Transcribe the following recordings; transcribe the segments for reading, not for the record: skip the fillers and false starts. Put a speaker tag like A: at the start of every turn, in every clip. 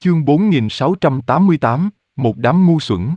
A: Chương 4688, một đám ngu xuẩn.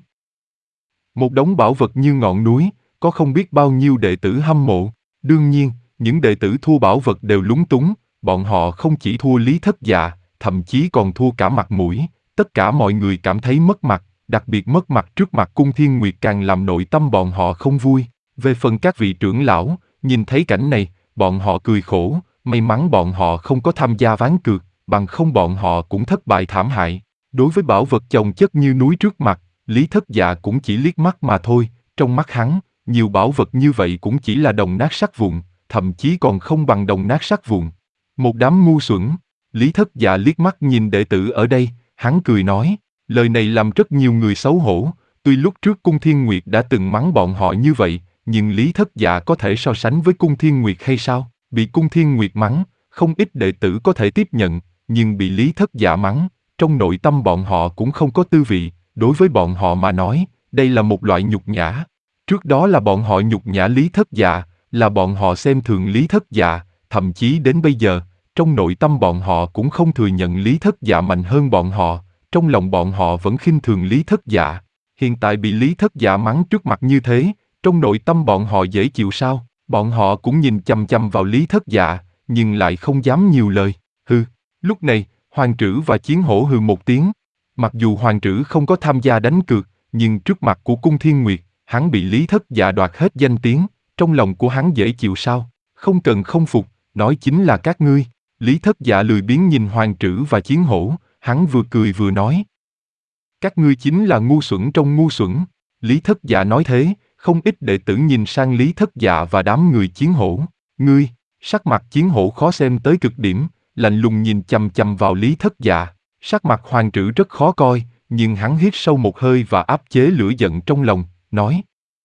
A: Một đống bảo vật như ngọn núi, có không biết bao nhiêu đệ tử hâm mộ. Đương nhiên, những đệ tử thua bảo vật đều lúng túng, bọn họ không chỉ thua Lý Thất Dạ, thậm chí còn thua cả mặt mũi. Tất cả mọi người cảm thấy mất mặt, đặc biệt mất mặt trước mặt Cung Thiên Nguyệt càng làm nội tâm bọn họ không vui. Về phần các vị trưởng lão, nhìn thấy cảnh này, bọn họ cười khổ, may mắn bọn họ không có tham gia ván cược, bằng không bọn họ cũng thất bại thảm hại. Đối với bảo vật chồng chất như núi trước mặt, Lý Thất Dạ cũng chỉ liếc mắt mà thôi, trong mắt hắn, nhiều bảo vật như vậy cũng chỉ là đồng nát sắt vụn, thậm chí còn không bằng đồng nát sắt vụn. Một đám ngu xuẩn. Lý Thất Dạ liếc mắt nhìn đệ tử ở đây, hắn cười nói, lời này làm rất nhiều người xấu hổ, tuy lúc trước Cung Thiên Nguyệt đã từng mắng bọn họ như vậy, nhưng Lý Thất Dạ có thể so sánh với Cung Thiên Nguyệt hay sao? Bị Cung Thiên Nguyệt mắng, không ít đệ tử có thể tiếp nhận, nhưng bị Lý Thất Dạ mắng, trong nội tâm bọn họ cũng không có tư vị, đối với bọn họ mà nói, đây là một loại nhục nhã. Trước đó là bọn họ nhục nhã Lý Thất Dạ, là bọn họ xem thường Lý Thất Dạ, thậm chí đến bây giờ, trong nội tâm bọn họ cũng không thừa nhận Lý Thất Dạ mạnh hơn bọn họ, trong lòng bọn họ vẫn khinh thường Lý Thất Dạ. Hiện tại bị Lý Thất Dạ mắng trước mặt như thế, trong nội tâm bọn họ dễ chịu sao? Bọn họ cũng nhìn chằm chằm vào Lý Thất Dạ, nhưng lại không dám nhiều lời. Hừ. Lúc này, Hoàng Trữ và Chiến Hổ hừ một tiếng. Mặc dù Hoàng Trữ không có tham gia đánh cược, nhưng trước mặt của Cung Thiên Nguyệt, hắn bị Lý Thất Dạ đoạt hết danh tiếng, trong lòng của hắn dễ chịu sao? Không cần không phục, nói chính là các ngươi. Lý Thất Dạ lười biếng nhìn Hoàng Trữ và Chiến Hổ, hắn vừa cười vừa nói. Các ngươi chính là ngu xuẩn trong ngu xuẩn. Lý Thất Dạ nói thế, không ít đệ tử nhìn sang Lý Thất Dạ và đám người Chiến Hổ. Ngươi, sắc mặt Chiến Hổ khó xem tới cực điểm, lạnh lùng nhìn chằm chằm vào Lý Thất Dạ. Sắc mặt Hoàng Trữ rất khó coi, nhưng hắn hít sâu một hơi và áp chế lửa giận trong lòng, nói.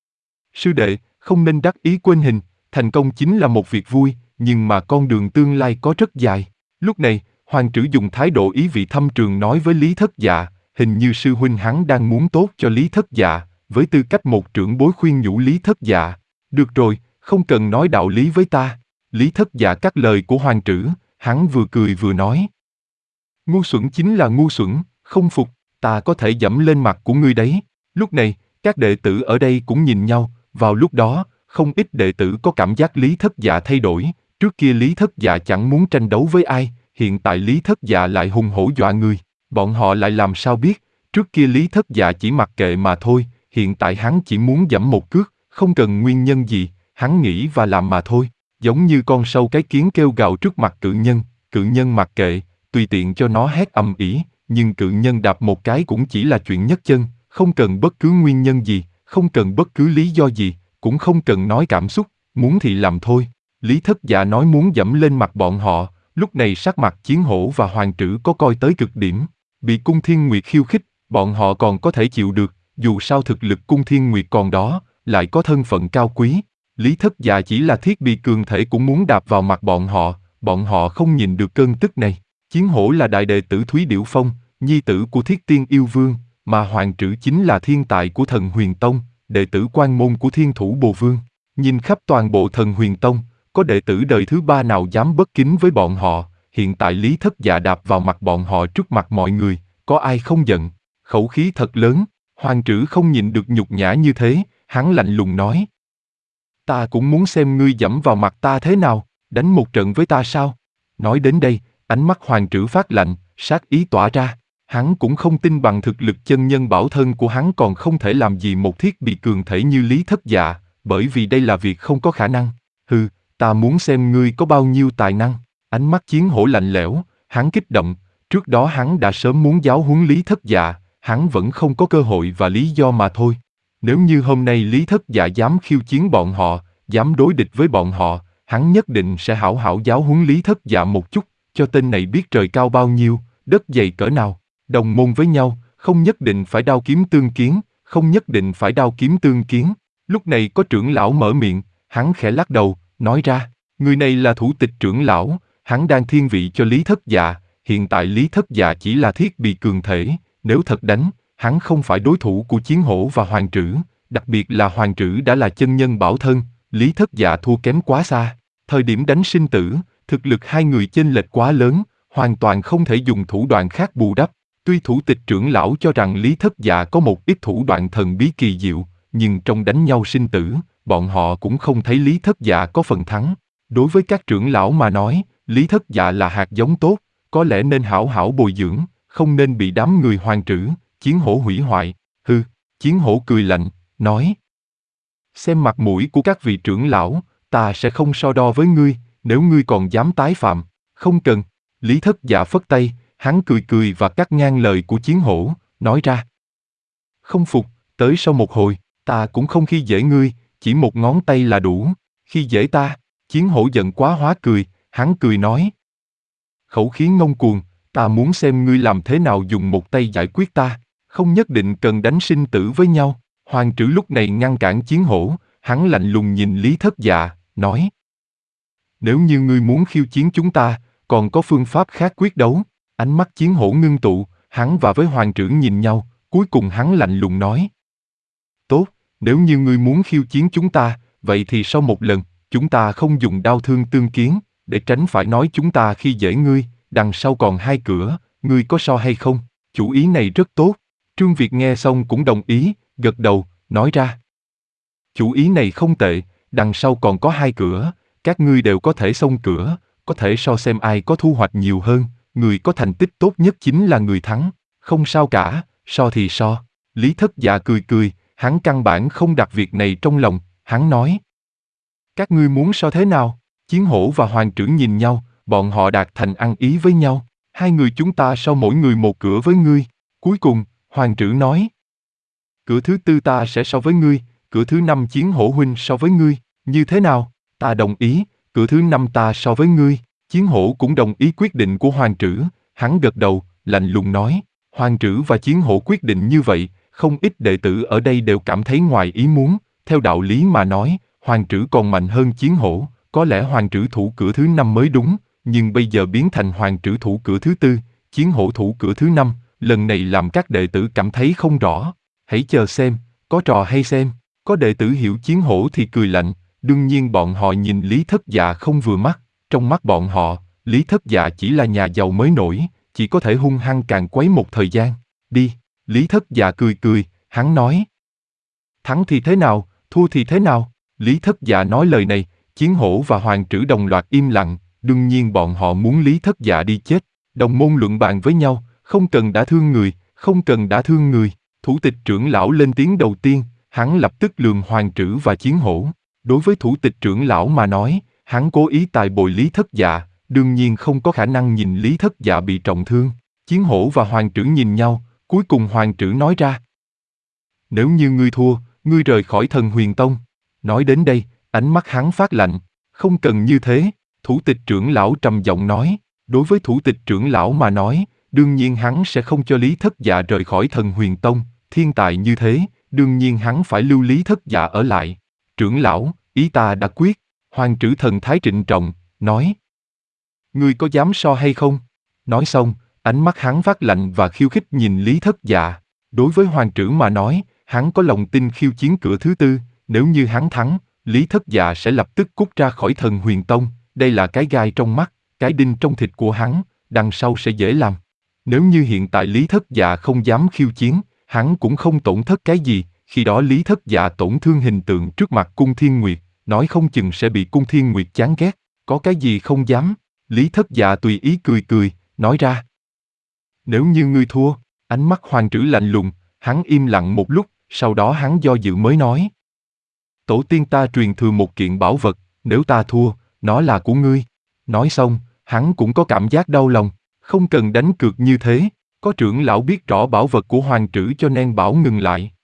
A: Sư đệ, không nên đắc ý quên hình, thành công chính là một việc vui, nhưng mà con đường tương lai có rất dài. Lúc này, Hoàng Trữ dùng thái độ ý vị thâm trường nói với Lý Thất Dạ, hình như sư huynh hắn đang muốn tốt cho Lý Thất Dạ, với tư cách một trưởng bối khuyên nhủ Lý Thất Dạ. Được rồi, không cần nói đạo lý với ta. Lý Thất Dạ cắt lời của Hoàng Trữ, hắn vừa cười vừa nói. Ngu xuẩn chính là ngu xuẩn, không phục, ta có thể dẫm lên mặt của ngươi đấy. Lúc này, các đệ tử ở đây cũng nhìn nhau, vào lúc đó, không ít đệ tử có cảm giác Lý Thất Dạ thay đổi, trước kia Lý Thất Dạ chẳng muốn tranh đấu với ai, hiện tại Lý Thất Dạ lại hùng hổ dọa người. Bọn họ lại làm sao biết, trước kia Lý Thất Dạ chỉ mặc kệ mà thôi, hiện tại hắn chỉ muốn giẫm một cước, không cần nguyên nhân gì, hắn nghĩ và làm mà thôi. Giống như con sâu cái kiến kêu gào trước mặt cự nhân mặc kệ, tùy tiện cho nó hét ầm ĩ, nhưng cự nhân đạp một cái cũng chỉ là chuyện nhấc chân, không cần bất cứ nguyên nhân gì, không cần bất cứ lý do gì, cũng không cần nói cảm xúc, muốn thì làm thôi. Lý Thất Dạ nói muốn dẫm lên mặt bọn họ, lúc này sắc mặt Chiến Hổ và Hoàng Trữ có coi tới cực điểm. Bị Cung Thiên Nguyệt khiêu khích, bọn họ còn có thể chịu được, dù sao thực lực Cung Thiên Nguyệt còn đó, lại có thân phận cao quý. Lý Thất Dạ chỉ là thiết bị cường thể cũng muốn đạp vào mặt bọn họ không nhìn được cơn tức này. Chiến Hổ là đại đệ tử Thúy Điểu Phong, nhi tử của Thiết Tiên Yêu Vương, mà Hoàng Trữ chính là thiên tài của Thần Huyền Tông, đệ tử quan môn của Thiên Thủ Bồ Vương. Nhìn khắp toàn bộ Thần Huyền Tông, có đệ tử đời thứ ba nào dám bất kính với bọn họ, hiện tại Lý Thất Dạ đạp vào mặt bọn họ trước mặt mọi người, có ai không giận, khẩu khí thật lớn. Hoàng Trữ không nhịn được nhục nhã như thế, hắn lạnh lùng nói. Ta cũng muốn xem ngươi dẫm vào mặt ta thế nào, đánh một trận với ta sao? Nói đến đây, ánh mắt Hoàng Trữ phát lạnh, sát ý tỏa ra. Hắn cũng không tin bằng thực lực chân nhân bảo thân của hắn còn không thể làm gì một thiết bị cường thể như Lý Thất Dạ, bởi vì đây là việc không có khả năng. Hừ, ta muốn xem ngươi có bao nhiêu tài năng. Ánh mắt Chiến Hổ lạnh lẽo, hắn kích động, trước đó hắn đã sớm muốn giáo huấn Lý Thất Dạ, hắn vẫn không có cơ hội và lý do mà thôi. Nếu như hôm nay Lý Thất Dạ dám khiêu chiến bọn họ, dám đối địch với bọn họ, hắn nhất định sẽ hảo hảo giáo huấn Lý Thất Dạ một chút, cho tên này biết trời cao bao nhiêu, đất dày cỡ nào. Đồng môn với nhau, không nhất định phải đao kiếm tương kiến, không nhất định phải đao kiếm tương kiến. Lúc này có trưởng lão mở miệng, hắn khẽ lắc đầu, nói ra, người này là thủ tịch trưởng lão, hắn đang thiên vị cho Lý Thất Dạ, hiện tại Lý Thất Dạ chỉ là thiết bị cường thể, nếu thật đánh, hắn không phải đối thủ của Chiến Hổ và Hoàng Trữ, đặc biệt là Hoàng Trữ đã là chân nhân bảo thân, Lý Thất Dạ thua kém quá xa. Thời điểm đánh sinh tử, thực lực hai người chênh lệch quá lớn, hoàn toàn không thể dùng thủ đoạn khác bù đắp. Tuy thủ tịch trưởng lão cho rằng Lý Thất Dạ có một ít thủ đoạn thần bí kỳ diệu, nhưng trong đánh nhau sinh tử, bọn họ cũng không thấy Lý Thất Dạ có phần thắng. Đối với các trưởng lão mà nói, Lý Thất Dạ là hạt giống tốt, có lẽ nên hảo hảo bồi dưỡng, không nên bị đám người Hoàng Trữ, Chiến Hổ hủy hoại. Hừ, Chiến Hổ cười lạnh, nói. Xem mặt mũi của các vị trưởng lão, ta sẽ không so đo với ngươi, nếu ngươi còn dám tái phạm. Không cần. Lý Thất Dạ phất tay, hắn cười cười và cắt ngang lời của Chiến Hổ, nói ra. Không phục, tới sau một hồi, ta cũng không khi dễ ngươi, chỉ một ngón tay là đủ. Khi dễ ta, Chiến Hổ giận quá hóa cười, hắn cười nói. Khẩu khí ngông cuồng, ta muốn xem ngươi làm thế nào dùng một tay giải quyết ta, không nhất định cần đánh sinh tử với nhau. Hoàng Trữ lúc này ngăn cản Chiến Hổ, hắn lạnh lùng nhìn Lý Thất Dạ, nói. Nếu như ngươi muốn khiêu chiến chúng ta, còn có phương pháp khác quyết đấu. Ánh mắt Chiến Hổ ngưng tụ, hắn và với Hoàng Trữ nhìn nhau, cuối cùng hắn lạnh lùng nói. Tốt, nếu như ngươi muốn khiêu chiến chúng ta, vậy thì sau một lần, chúng ta không dùng đao thương tương kiến, để tránh phải nói chúng ta khi dễ ngươi, đằng sau còn hai cửa, ngươi có so hay không? Chủ ý này rất tốt. Trương Việt nghe xong cũng đồng ý, gật đầu, nói ra. Chủ ý này không tệ, đằng sau còn có hai cửa, các ngươi đều có thể xông cửa, có thể so xem ai có thu hoạch nhiều hơn, người có thành tích tốt nhất chính là người thắng, không sao cả, so thì so. Lý Thất Dạ cười cười, hắn căn bản không đặt việc này trong lòng, hắn nói. Các ngươi muốn so thế nào? Chiến Hổ và Hoàng Trữ nhìn nhau, bọn họ đạt thành ăn ý với nhau, hai người chúng ta so mỗi người một cửa với ngươi. Cuối cùng, Hoàng Trữ nói. Cửa thứ tư ta sẽ so với ngươi, cửa thứ năm Chiến Hổ huynh so với ngươi, như thế nào? Ta đồng ý, cửa thứ năm ta so với ngươi. Chiến Hổ cũng đồng ý quyết định của Hoàng Trữ, hắn gật đầu, lạnh lùng nói. Hoàng Trữ và Chiến Hổ quyết định như vậy, không ít đệ tử ở đây đều cảm thấy ngoài ý muốn, theo đạo lý mà nói, Hoàng Trữ còn mạnh hơn Chiến Hổ, có lẽ Hoàng Trữ thủ cửa thứ năm mới đúng, nhưng bây giờ biến thành Hoàng Trữ thủ cửa thứ tư, Chiến Hổ thủ cửa thứ năm, lần này làm các đệ tử cảm thấy không rõ. Hãy chờ xem, có trò hay xem. Có đệ tử hiểu Chiến Hổ thì cười lạnh, đương nhiên bọn họ nhìn Lý Thất Dạ không vừa mắt, trong mắt bọn họ, Lý Thất Dạ chỉ là nhà giàu mới nổi, chỉ có thể hung hăng càn quấy một thời gian. Đi, Lý Thất Dạ cười cười, hắn nói. Thắng thì thế nào, thua thì thế nào? Lý Thất Dạ nói lời này, Chiến Hổ và Hoàng Trữ đồng loạt im lặng, đương nhiên bọn họ muốn Lý Thất Dạ đi chết. Đồng môn luận bàn với nhau, không cần đả thương người, không cần đả thương người. Thủ tịch trưởng lão lên tiếng đầu tiên, hắn lập tức lườm Hoàng Trữ và Chiến Hổ. Đối với thủ tịch trưởng lão mà nói, hắn cố ý tài bồi Lý Thất Dạ, đương nhiên không có khả năng nhìn Lý Thất Dạ bị trọng thương. Chiến Hổ và Hoàng Trữ nhìn nhau, cuối cùng Hoàng Trữ nói ra. Nếu như ngươi thua, ngươi rời khỏi Thần Huyền Tông. Nói đến đây, ánh mắt hắn phát lạnh. Không cần như thế, thủ tịch trưởng lão trầm giọng nói. Đối với thủ tịch trưởng lão mà nói, đương nhiên hắn sẽ không cho Lý Thất Dạ rời khỏi Thần Huyền Tông. Thiên tài như thế, đương nhiên hắn phải lưu Lý Thất Dạ ở lại. Trưởng lão, ý ta đã quyết. Hoàng Trữ thần thái trịnh trọng, nói. Ngươi có dám so hay không? Nói xong, ánh mắt hắn phát lạnh và khiêu khích nhìn Lý Thất Dạ. Đối với Hoàng Trữ mà nói, hắn có lòng tin khiêu chiến cửa thứ tư, nếu như hắn thắng, Lý Thất Dạ sẽ lập tức cút ra khỏi Thần Huyền Tông, đây là cái gai trong mắt, cái đinh trong thịt của hắn, đằng sau sẽ dễ làm. Nếu như hiện tại Lý Thất Dạ không dám khiêu chiến, hắn cũng không tổn thất cái gì, khi đó Lý Thất Dạ tổn thương hình tượng trước mặt Cung Thiên Nguyệt, nói không chừng sẽ bị Cung Thiên Nguyệt chán ghét, có cái gì không dám. Lý Thất Dạ tùy ý cười cười, nói ra. Nếu như ngươi thua, ánh mắt Hoàng Trữ lạnh lùng, hắn im lặng một lúc, sau đó hắn do dự mới nói. Tổ tiên ta truyền thừa một kiện bảo vật, nếu ta thua, nó là của ngươi. Nói xong, hắn cũng có cảm giác đau lòng, không cần đánh cược như thế, có trưởng lão biết rõ bảo vật của Hoàng Trữ cho nên bảo ngừng lại.